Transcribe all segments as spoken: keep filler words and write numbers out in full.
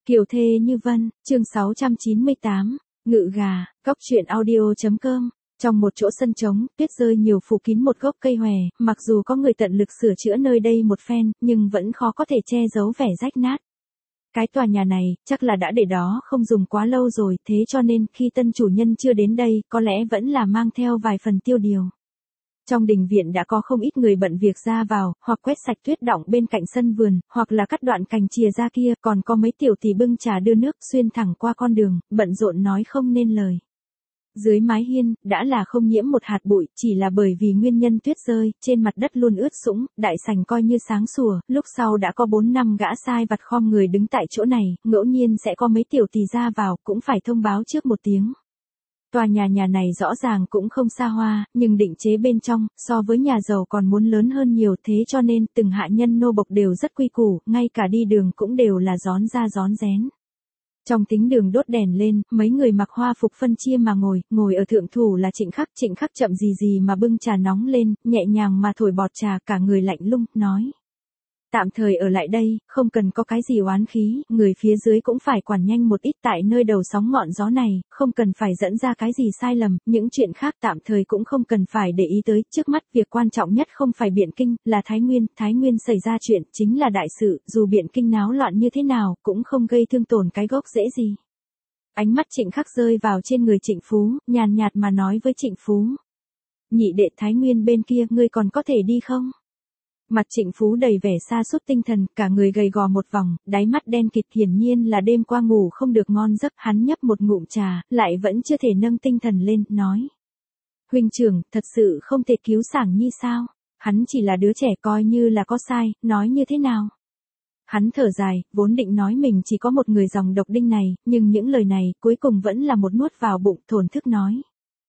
Kiều thê như vân, chương sáu trăm chín mươi tám, ngự gà, cóc truyện audio.com. Trong một chỗ sân trống, tuyết rơi nhiều phủ kín một gốc cây hòe, mặc dù có người tận lực sửa chữa nơi đây một phen, nhưng vẫn khó có thể che giấu vẻ rách nát. Cái tòa nhà này, chắc là đã để đó không dùng quá lâu rồi, thế cho nên khi tân chủ nhân chưa đến đây, có lẽ vẫn là mang theo vài phần tiêu điều. Trong đình viện đã có không ít người bận việc ra vào, hoặc quét sạch tuyết đọng bên cạnh sân vườn, hoặc là cắt đoạn cành chìa ra kia, còn có mấy tiểu tỷ bưng trà đưa nước xuyên thẳng qua con đường, bận rộn nói không nên lời. Dưới mái hiên, đã là không nhiễm một hạt bụi, chỉ là bởi vì nguyên nhân tuyết rơi, trên mặt đất luôn ướt sũng, đại sảnh coi như sáng sủa, lúc sau đã có bốn năm gã sai vặt khom người đứng tại chỗ này, ngẫu nhiên sẽ có mấy tiểu tỷ ra vào, cũng phải thông báo trước một tiếng. Tòa nhà nhà này rõ ràng cũng không xa hoa, nhưng định chế bên trong, so với nhà giàu còn muốn lớn hơn nhiều, thế cho nên từng hạ nhân nô bộc đều rất quy củ, ngay cả đi đường cũng đều là rón ra rón rén. Trong thính đường đốt đèn lên, mấy người mặc hoa phục phân chia mà ngồi, ngồi ở thượng thủ là Trịnh Khắc, Trịnh Khắc chậm gì gì mà bưng trà nóng lên, nhẹ nhàng mà thổi bọt trà, cả người lạnh lùng, nói. Tạm thời ở lại đây, không cần có cái gì oán khí, người phía dưới cũng phải quản nhanh một ít tại nơi đầu sóng ngọn gió này, không cần phải dẫn ra cái gì sai lầm, những chuyện khác tạm thời cũng không cần phải để ý tới, trước mắt việc quan trọng nhất không phải Biện Kinh, là Thái Nguyên, Thái Nguyên xảy ra chuyện, chính là đại sự, dù Biện Kinh náo loạn như thế nào, cũng không gây thương tổn cái gốc dễ gì. Ánh mắt Trịnh Khắc rơi vào trên người Trịnh Phú, nhàn nhạt mà nói với Trịnh Phú. Nhị đệ Thái Nguyên bên kia, ngươi còn có thể đi không? Mặt Trịnh Phú đầy vẻ sa sút tinh thần, cả người gầy gò một vòng, đáy mắt đen kịt, hiển nhiên là đêm qua ngủ không được ngon giấc, hắn nhấp một ngụm trà, lại vẫn chưa thể nâng tinh thần lên, nói. Huynh trưởng, thật sự không thể cứu Sảng Nhi sao? Hắn chỉ là đứa trẻ, coi như là có sai, nói như thế nào? Hắn thở dài, vốn định nói mình chỉ có một người dòng độc đinh này, nhưng những lời này, cuối cùng vẫn là một nuốt vào bụng, thổn thức nói.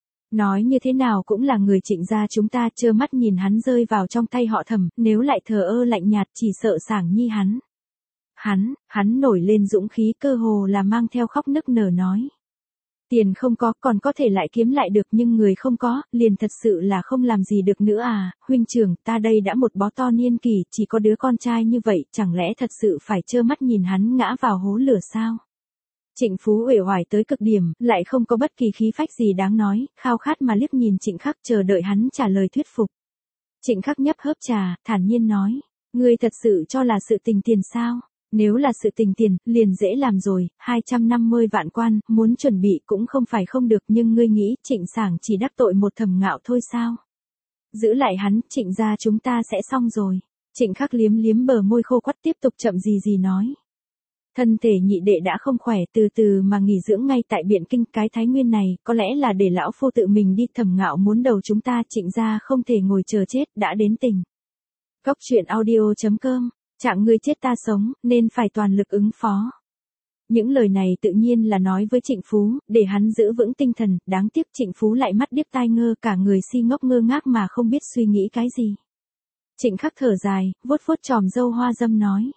Nói như thế nào cũng là người Trịnh gia chúng ta, trơ mắt nhìn hắn rơi vào trong tay họ Thẩm, nếu lại thờ ơ lạnh nhạt chỉ sợ Sảng Nhi hắn. Hắn, hắn nổi lên dũng khí, cơ hồ là mang theo khóc nức nở nói. Tiền không có, còn có thể lại kiếm lại được, nhưng người không có, liền thật sự là không làm gì được nữa à, huynh trưởng, ta đây đã một bó to niên kỷ, chỉ có đứa con trai như vậy, chẳng lẽ thật sự phải trơ mắt nhìn hắn ngã vào hố lửa sao? Trịnh Phú uể oải tới cực điểm, lại không có bất kỳ khí phách gì đáng nói, khao khát mà liếc nhìn Trịnh Khắc, chờ đợi hắn trả lời thuyết phục. Trịnh Khắc nhấp hớp trà, thản nhiên nói, ngươi thật sự cho là sự tình tiền sao? Nếu là sự tình tiền, liền dễ làm rồi, hai trăm năm mươi vạn quan, muốn chuẩn bị cũng không phải không được, nhưng ngươi nghĩ Trịnh Sảng chỉ đắc tội một Thẩm Ngạo thôi sao? Giữ lại hắn, Trịnh gia chúng ta sẽ xong rồi. Trịnh Khắc liếm liếm bờ môi khô quắt, tiếp tục chậm gì gì nói. Thân thể nhị đệ đã không khỏe, từ từ mà nghỉ dưỡng ngay tại Biện Kinh, cái Thái Nguyên này, có lẽ là để lão phu tự mình đi, Thẩm Ngạo muốn đầu chúng ta, Trịnh gia không thể ngồi chờ chết, đã đến tình. Cóc truyện audio.com, trạng ngươi chết ta sống, nên phải toàn lực ứng phó. Những lời này tự nhiên là nói với Trịnh Phú, để hắn giữ vững tinh thần, đáng tiếc Trịnh Phú lại mắt điếc tai ngơ, cả người si ngốc ngơ ngác mà không biết suy nghĩ cái gì. Trịnh Khắc thở dài, vuốt vuốt chòm râu hoa dâm nói.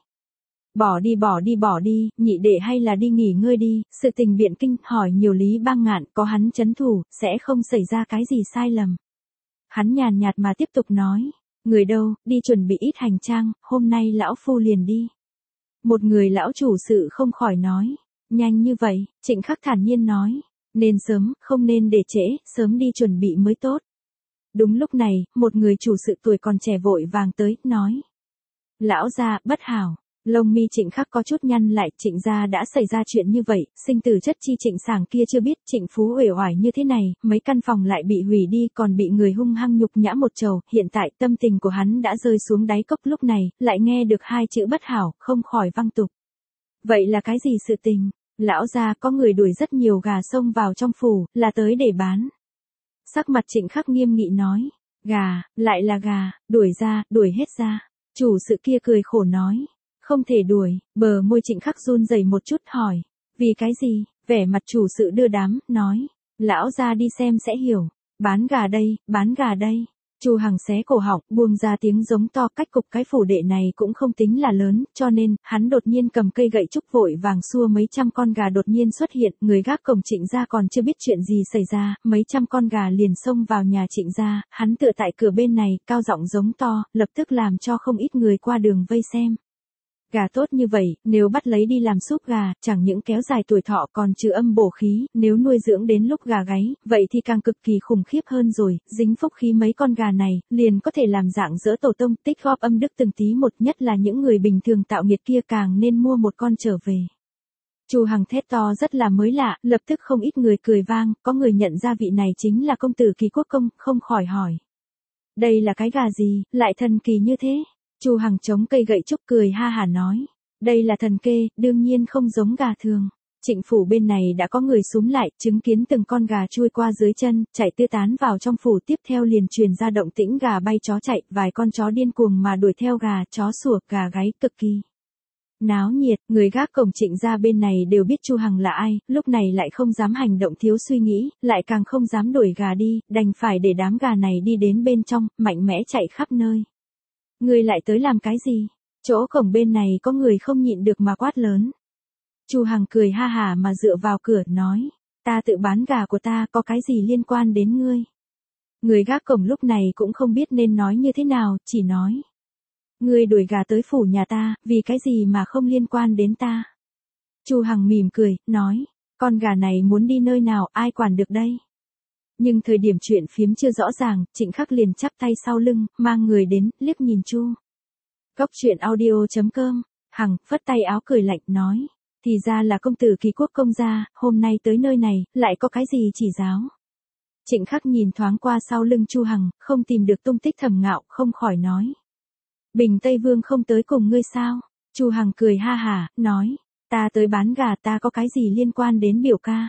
Bỏ đi bỏ đi bỏ đi, nhị đệ hay là đi nghỉ ngơi đi, sự tình Biện Kinh, hỏi nhiều Lý Bang Ngạn, có hắn chấn thủ, sẽ không xảy ra cái gì sai lầm. Hắn nhàn nhạt mà tiếp tục nói, người đâu, đi chuẩn bị ít hành trang, hôm nay lão phu liền đi. Một người lão chủ sự không khỏi nói, nhanh như vậy, Trịnh Khắc thản nhiên nói, nên sớm, không nên để trễ, sớm đi chuẩn bị mới tốt. Đúng lúc này, một người chủ sự tuổi còn trẻ vội vàng tới, nói. Lão gia, bất hảo. Lông mi Trịnh Khắc có chút nhăn lại, Trịnh gia đã xảy ra chuyện như vậy, sinh tử chất chi Trịnh Sảng kia chưa biết, Trịnh Phú uể oải như thế này, mấy căn phòng lại bị hủy đi, còn bị người hung hăng nhục nhã một trầu, hiện tại tâm tình của hắn đã rơi xuống đáy cốc, lúc này, lại nghe được hai chữ bất hảo, không khỏi văng tục. Vậy là cái gì sự tình? Lão gia, có người đuổi rất nhiều gà xông vào trong phủ, là tới để bán. Sắc mặt Trịnh Khắc nghiêm nghị nói, gà, lại là gà, đuổi ra, đuổi hết ra. Chủ sự kia cười khổ nói. Không thể đuổi, bờ môi Trịnh Khắc run rẩy một chút, hỏi, vì cái gì? Vẻ mặt chủ sự đưa đám, nói, lão ra đi xem sẽ hiểu, bán gà đây, bán gà đây. Chu Hằng xé cổ họng, buông ra tiếng giống to, cách cục cái phủ đệ này cũng không tính là lớn, cho nên, hắn đột nhiên cầm cây gậy trúc vội vàng xua mấy trăm con gà đột nhiên xuất hiện, người gác cổng Trịnh gia còn chưa biết chuyện gì xảy ra, mấy trăm con gà liền xông vào nhà Trịnh gia, hắn tựa tại cửa bên này, cao giọng giống to, lập tức làm cho không ít người qua đường vây xem. Gà tốt như vậy, nếu bắt lấy đi làm súp gà, chẳng những kéo dài tuổi thọ còn trừ âm bổ khí, nếu nuôi dưỡng đến lúc gà gáy, vậy thì càng cực kỳ khủng khiếp hơn rồi, dính phúc khí mấy con gà này, liền có thể làm dạng dỡ tổ tông, tích góp âm đức từng tí một, nhất là những người bình thường tạo nghiệt kia càng nên mua một con trở về. Chu Hằng thét to rất là mới lạ, lập tức không ít người cười vang, có người nhận ra vị này chính là công tử Kỳ Quốc Công, không khỏi hỏi. Đây là cái gà gì, lại thần kỳ như thế? Chu Hằng chống cây gậy trúc cười ha hả nói. Đây là thần kê, đương nhiên không giống gà thường. Trịnh phủ bên này đã có người xúm lại, chứng kiến từng con gà chui qua dưới chân, chạy tứ tán vào trong phủ, tiếp theo liền truyền ra động tĩnh gà bay chó chạy, vài con chó điên cuồng mà đuổi theo gà, chó sủa, gà gáy, cực kỳ náo nhiệt. Người gác cổng Trịnh gia bên này đều biết Chu Hằng là ai, lúc này lại không dám hành động thiếu suy nghĩ, lại càng không dám đuổi gà đi, đành phải để đám gà này đi đến bên trong, mạnh mẽ chạy khắp nơi. Ngươi lại tới làm cái gì? Chỗ cổng bên này có người không nhịn được mà quát lớn. Chu Hằng cười ha hả mà dựa vào cửa nói, ta tự bán gà của ta, có cái gì liên quan đến ngươi? Người gác cổng lúc này cũng không biết nên nói như thế nào, chỉ nói. Ngươi đuổi gà tới phủ nhà ta, vì cái gì mà không liên quan đến ta? Chu Hằng mỉm cười, nói, con gà này muốn đi nơi nào, ai quản được đây? Nhưng thời điểm chuyện phiếm chưa rõ ràng, Trịnh Khắc liền chắp tay sau lưng, mang người đến, liếc nhìn Chu. Cốc truyện audio chấm com, Hằng, phất tay áo cười lạnh, nói. Thì ra là công tử Kỳ Quốc Công gia, hôm nay tới nơi này, lại có cái gì chỉ giáo? Trịnh Khắc nhìn thoáng qua sau lưng Chu Hằng, không tìm được tung tích Thẩm Ngạo, không khỏi nói. Bình Tây Vương không tới cùng ngươi sao? Chu Hằng cười ha hả, nói. Ta tới bán gà, ta có cái gì liên quan đến biểu ca?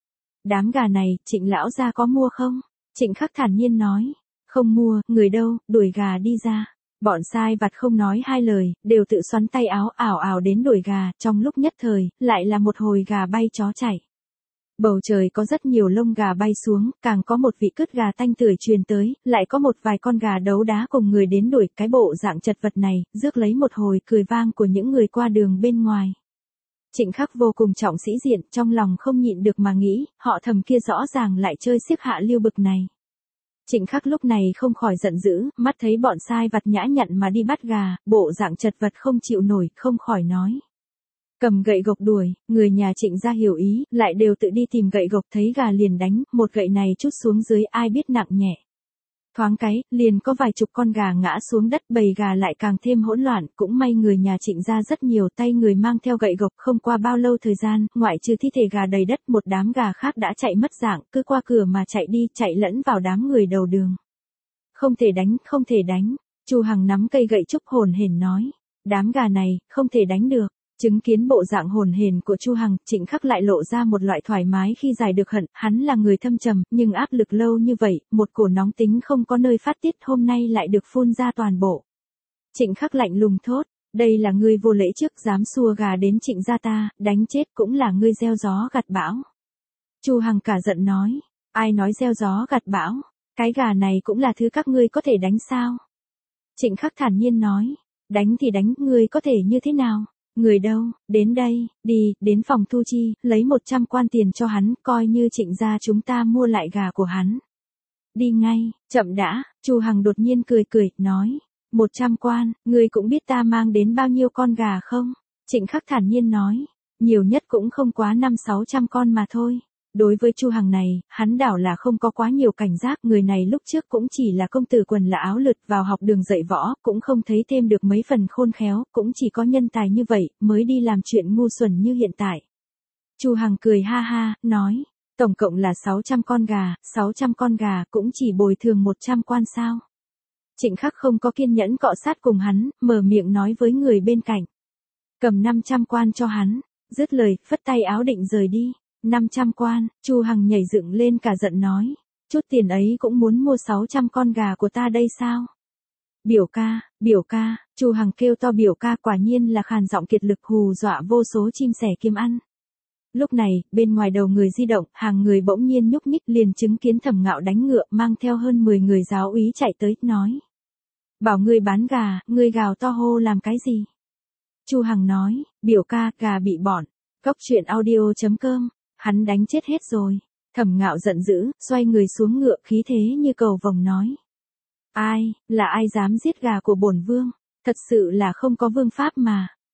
Đám gà này, Trịnh lão gia có mua không? Trịnh Khắc thản nhiên nói. Không mua, người đâu, đuổi gà đi ra. Bọn sai vặt không nói hai lời, đều tự xoắn tay áo ảo ảo đến đuổi gà, trong lúc nhất thời, lại là một hồi gà bay chó chạy. Bầu trời có rất nhiều lông gà bay xuống, càng có một vị cứt gà tanh tưởi truyền tới, lại có một vài con gà đấu đá cùng người đến đuổi, cái bộ dạng chật vật này, rước lấy một hồi cười vang của những người qua đường bên ngoài. Trịnh Khắc vô cùng trọng sĩ diện, trong lòng không nhịn được mà nghĩ, họ Thẩm kia rõ ràng lại chơi xiếc hạ lưu bực này. Trịnh Khắc lúc này không khỏi giận dữ, mắt thấy bọn sai vặt nhã nhặn mà đi bắt gà, bộ dạng chật vật không chịu nổi, không khỏi nói. Cầm gậy gộc đuổi, người nhà Trịnh gia hiểu ý, lại đều tự đi tìm gậy gộc, thấy gà liền đánh, một gậy này trút xuống dưới ai biết nặng nhẹ. Thoáng cái, liền có vài chục con gà ngã xuống đất, bầy gà lại càng thêm hỗn loạn, cũng may người nhà Trịnh gia rất nhiều, tay người mang theo gậy gộc, không qua bao lâu thời gian, ngoại trừ thi thể gà đầy đất, một đám gà khác đã chạy mất dạng, cứ qua cửa mà chạy đi, chạy lẫn vào đám người đầu đường. Không thể đánh, không thể đánh. Chu Hằng nắm cây gậy trúc hồn hển nói, đám gà này, không thể đánh được. Chứng kiến bộ dạng hồn hển của Chu Hằng, Trịnh Khắc lại lộ ra một loại thoải mái khi giải được hận, hắn là người thâm trầm, nhưng áp lực lâu như vậy, một cổ nóng tính không có nơi phát tiết, hôm nay lại được phun ra toàn bộ. Trịnh Khắc lạnh lùng thốt, đây là ngươi vô lễ trước, dám xua gà đến Trịnh gia ta, đánh chết cũng là ngươi gieo gió gặt bão. Chu Hằng cả giận nói, ai nói gieo gió gặt bão, cái gà này cũng là thứ các ngươi có thể đánh sao? Trịnh Khắc thản nhiên nói, đánh thì đánh, ngươi có thể như thế nào? Người đâu, đến đây, đi, đến phòng thu chi, lấy một trăm quan tiền cho hắn, coi như Trịnh gia chúng ta mua lại gà của hắn. Đi ngay, chậm đã, Chu Hằng đột nhiên cười cười, nói, một trăm quan, ngươi cũng biết ta mang đến bao nhiêu con gà không? Trịnh Khắc thản nhiên nói, nhiều nhất cũng không quá năm sáu trăm con mà thôi. Đối với Chu Hằng này, hắn đảo là không có quá nhiều cảnh giác, người này lúc trước cũng chỉ là công tử quần là áo lượt vào học đường dạy võ, cũng không thấy thêm được mấy phần khôn khéo, cũng chỉ có nhân tài như vậy, mới đi làm chuyện ngu xuẩn như hiện tại. Chu Hằng cười ha ha, nói, tổng cộng là sáu trăm con gà, sáu trăm con gà cũng chỉ bồi thường một trăm quan sao. Trịnh Khắc không có kiên nhẫn cọ sát cùng hắn, mở miệng nói với người bên cạnh. Cầm năm trăm quan cho hắn, dứt lời, phất tay áo định rời đi. năm trăm quan, Chu Hằng nhảy dựng lên cả giận nói, chút tiền ấy cũng muốn mua sáu trăm con gà của ta đây sao? Biểu ca, biểu ca, Chu Hằng kêu to biểu ca, quả nhiên là khàn giọng kiệt lực hù dọa vô số chim sẻ kiếm ăn. Lúc này, bên ngoài đầu người di động, hàng người bỗng nhiên nhúc nhích, liền chứng kiến Thẩm Ngạo đánh ngựa, mang theo hơn mười người giáo úy chạy tới, nói. Bảo ngươi bán gà, ngươi gào to hô làm cái gì? Chu Hằng nói, biểu ca, gà bị bọn. Cốc truyện audio chấm com, hắn đánh chết hết rồi. Thẩm Ngạo giận dữ, xoay người xuống ngựa, khí thế như cầu vồng nói. Ai, là ai dám giết gà của bổn vương? Thật sự là không có vương pháp mà.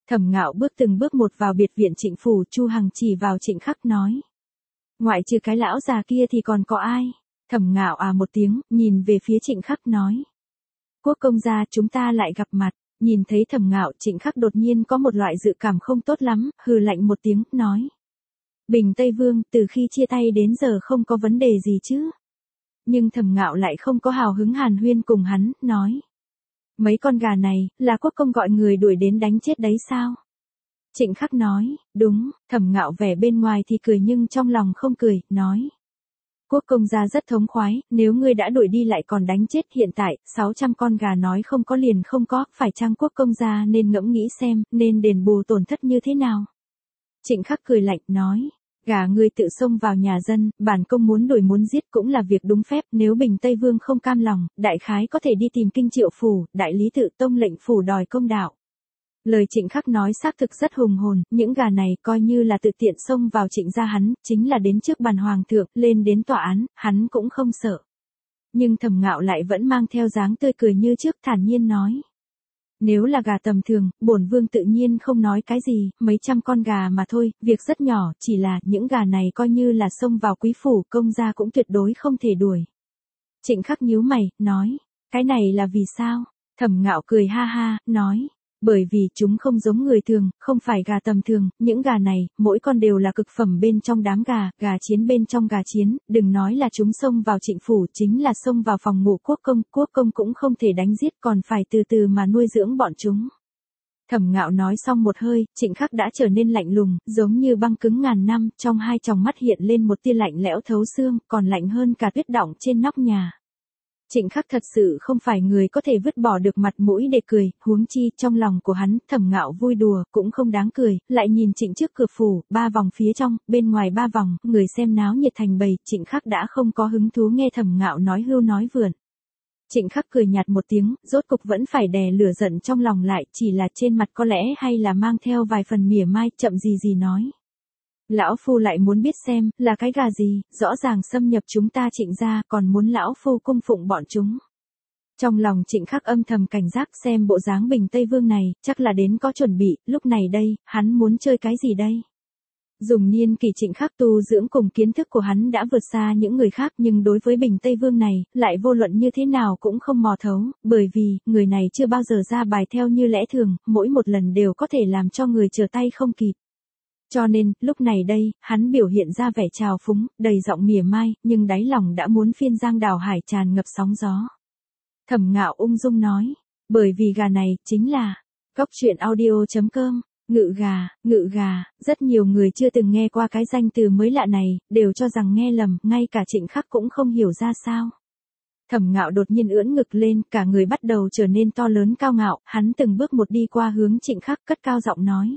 Thẩm Ngạo bước từng bước một vào biệt viện Trịnh phủ, Chu Hằng chỉ vào Trịnh Khắc nói. Ngoại trừ cái lão già kia thì còn có ai? Thẩm Ngạo à một tiếng, nhìn về phía Trịnh Khắc nói. Quốc công gia, chúng ta lại gặp mặt. Nhìn thấy Thẩm Ngạo, Trịnh Khắc đột nhiên có một loại dự cảm không tốt lắm, hừ lạnh một tiếng, nói. Bình Tây Vương, từ khi chia tay đến giờ không có vấn đề gì chứ? Nhưng Thẩm Ngạo lại không có hào hứng hàn huyên cùng hắn, nói. Mấy con gà này, là quốc công gọi người đuổi đến đánh chết đấy sao? Trịnh Khắc nói, đúng. Thẩm Ngạo vẻ bên ngoài thì cười nhưng trong lòng không cười, nói. Quốc công gia rất thống khoái, nếu ngươi đã đuổi đi lại còn đánh chết, hiện tại, sáu trăm con gà nói không có liền không có, phải chăng quốc công gia nên ngẫm nghĩ xem, nên đền bù tổn thất như thế nào? Trịnh Khắc cười lạnh, nói. Gà ngươi tự xông vào nhà dân, bản công muốn đuổi muốn giết cũng là việc đúng phép, nếu Bình Tây Vương không cam lòng, đại khái có thể đi tìm Kinh Triệu phủ, đại lý tự tông lệnh phủ đòi công đạo. Lời Trịnh Khắc nói xác thực rất hùng hồn, những gà này coi như là tự tiện xông vào Trịnh gia hắn, chính là đến trước bàn hoàng thượng, lên đến tòa án, hắn cũng không sợ. Nhưng Thẩm Ngạo lại vẫn mang theo dáng tươi cười như trước, thản nhiên nói. Nếu là gà tầm thường, bổn vương tự nhiên không nói cái gì, mấy trăm con gà mà thôi, việc rất nhỏ, chỉ là những gà này coi như là xông vào quý phủ, công gia cũng tuyệt đối không thể đuổi. Trịnh Khắc nhíu mày, nói, cái này là vì sao? Thẩm Ngạo cười ha ha, nói, bởi vì chúng không giống người thường, không phải gà tầm thường, những gà này, mỗi con đều là cực phẩm bên trong đám gà, gà chiến bên trong gà chiến, đừng nói là chúng xông vào Trịnh phủ, chính là xông vào phòng ngủ quốc công, quốc công cũng không thể đánh giết, còn phải từ từ mà nuôi dưỡng bọn chúng. Thẩm Ngạo nói xong một hơi, Trịnh Khắc đã trở nên lạnh lùng, giống như băng cứng ngàn năm, trong hai tròng mắt hiện lên một tia lạnh lẽo thấu xương, còn lạnh hơn cả tuyết đọng trên nóc nhà. Trịnh Khắc thật sự không phải người có thể vứt bỏ được mặt mũi để cười, huống chi trong lòng của hắn, Thẩm Ngạo vui đùa, cũng không đáng cười, lại nhìn Trịnh trước cửa phủ, ba vòng phía trong, bên ngoài ba vòng, người xem náo nhiệt thành bầy, Trịnh Khắc đã không có hứng thú nghe Thẩm Ngạo nói hưu nói vượn. Trịnh Khắc cười nhạt một tiếng, rốt cục vẫn phải đè lửa giận trong lòng lại, chỉ là trên mặt có lẽ hay là mang theo vài phần mỉa mai, chậm gì gì nói. Lão phu lại muốn biết xem, là cái gà gì, rõ ràng xâm nhập chúng ta Trịnh gia, còn muốn lão phu cung phụng bọn chúng. Trong lòng Trịnh Khắc âm thầm cảnh giác xem bộ dáng Bình Tây Vương này, chắc là đến có chuẩn bị, lúc này đây, hắn muốn chơi cái gì đây? Dùng niên kỳ Trịnh Khắc tu dưỡng cùng kiến thức của hắn đã vượt xa những người khác, nhưng đối với Bình Tây Vương này, lại vô luận như thế nào cũng không mò thấu, bởi vì, người này chưa bao giờ ra bài theo như lẽ thường, mỗi một lần đều có thể làm cho người trở tay không kịp. Cho nên, lúc này đây, hắn biểu hiện ra vẻ trào phúng, đầy giọng mỉa mai, nhưng đáy lòng đã muốn phiên giang đảo hải tràn ngập sóng gió. Thẩm Ngạo ung dung nói, bởi vì gà này, chính là, cóc truyện audio chấm com, ngự gà, ngự gà, rất nhiều người chưa từng nghe qua cái danh từ mới lạ này, đều cho rằng nghe lầm, ngay cả Trịnh Khắc cũng không hiểu ra sao. Thẩm Ngạo đột nhiên ưỡn ngực lên, cả người bắt đầu trở nên to lớn cao ngạo, hắn từng bước một đi qua hướng Trịnh Khắc cất cao giọng nói.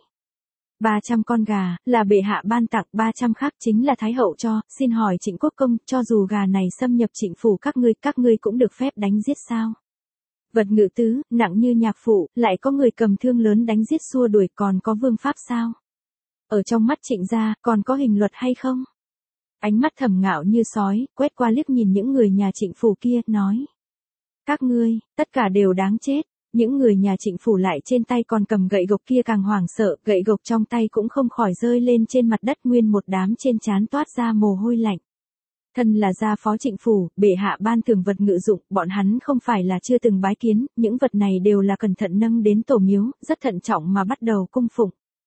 ba trăm con gà, là bệ hạ ban tặng, ba trăm khác chính là Thái hậu cho, xin hỏi Trịnh quốc công, cho dù gà này xâm nhập Trịnh phủ các ngươi, các ngươi cũng được phép đánh giết sao? Vật ngự tứ, nặng như nhạc phụ, lại có người cầm thương lớn đánh giết xua đuổi, còn có vương pháp sao? Ở trong mắt Trịnh gia, còn có hình luật hay không? Ánh mắt Thẩm Ngạo như sói, quét qua liếc nhìn những người nhà Trịnh phủ kia, nói. Các ngươi, tất cả đều đáng chết. Những người nhà Trịnh phủ lại trên tay còn cầm gậy gộc kia càng hoảng sợ, gậy gộc trong tay cũng không khỏi rơi lên trên mặt đất, nguyên một đám trên trán toát ra mồ hôi lạnh. Thân là gia phó Trịnh phủ, bệ hạ ban thưởng vật ngự dụng, bọn hắn không phải là chưa từng bái kiến, những vật này đều là cẩn thận nâng đến tổ miếu, rất thận trọng mà bắt đầu cung phụng.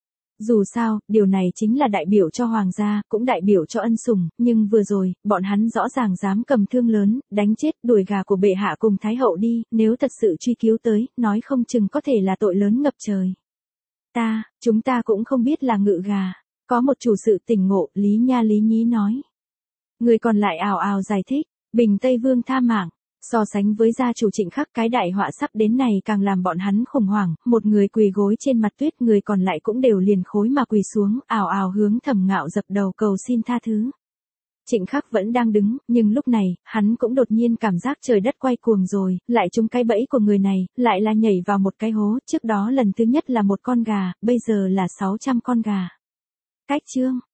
Dù sao, điều này chính là đại biểu cho hoàng gia, cũng đại biểu cho ân sủng, nhưng vừa rồi, bọn hắn rõ ràng dám cầm thương lớn, đánh chết, đuổi gà của bệ hạ cùng Thái hậu đi, nếu thật sự truy cứu tới, nói không chừng có thể là tội lớn ngập trời. Ta, chúng ta cũng không biết là ngự gà. Có một chủ sự tỉnh ngộ, Lý Nha Lý Nhí nói. Người còn lại ào ào giải thích, Bình Tây Vương tha mạng. So sánh với gia chủ Trịnh Khắc, cái đại họa sắp đến này càng làm bọn hắn khủng hoảng, một người quỳ gối trên mặt tuyết, người còn lại cũng đều liền khối mà quỳ xuống, ào ào hướng Thẩm Ngạo dập đầu cầu xin tha thứ. Trịnh Khắc vẫn đang đứng, nhưng lúc này, hắn cũng đột nhiên cảm giác trời đất quay cuồng rồi, lại trúng cái bẫy của người này, lại là nhảy vào một cái hố, trước đó lần thứ nhất là một con gà, bây giờ là sáu trăm con gà. Cách chương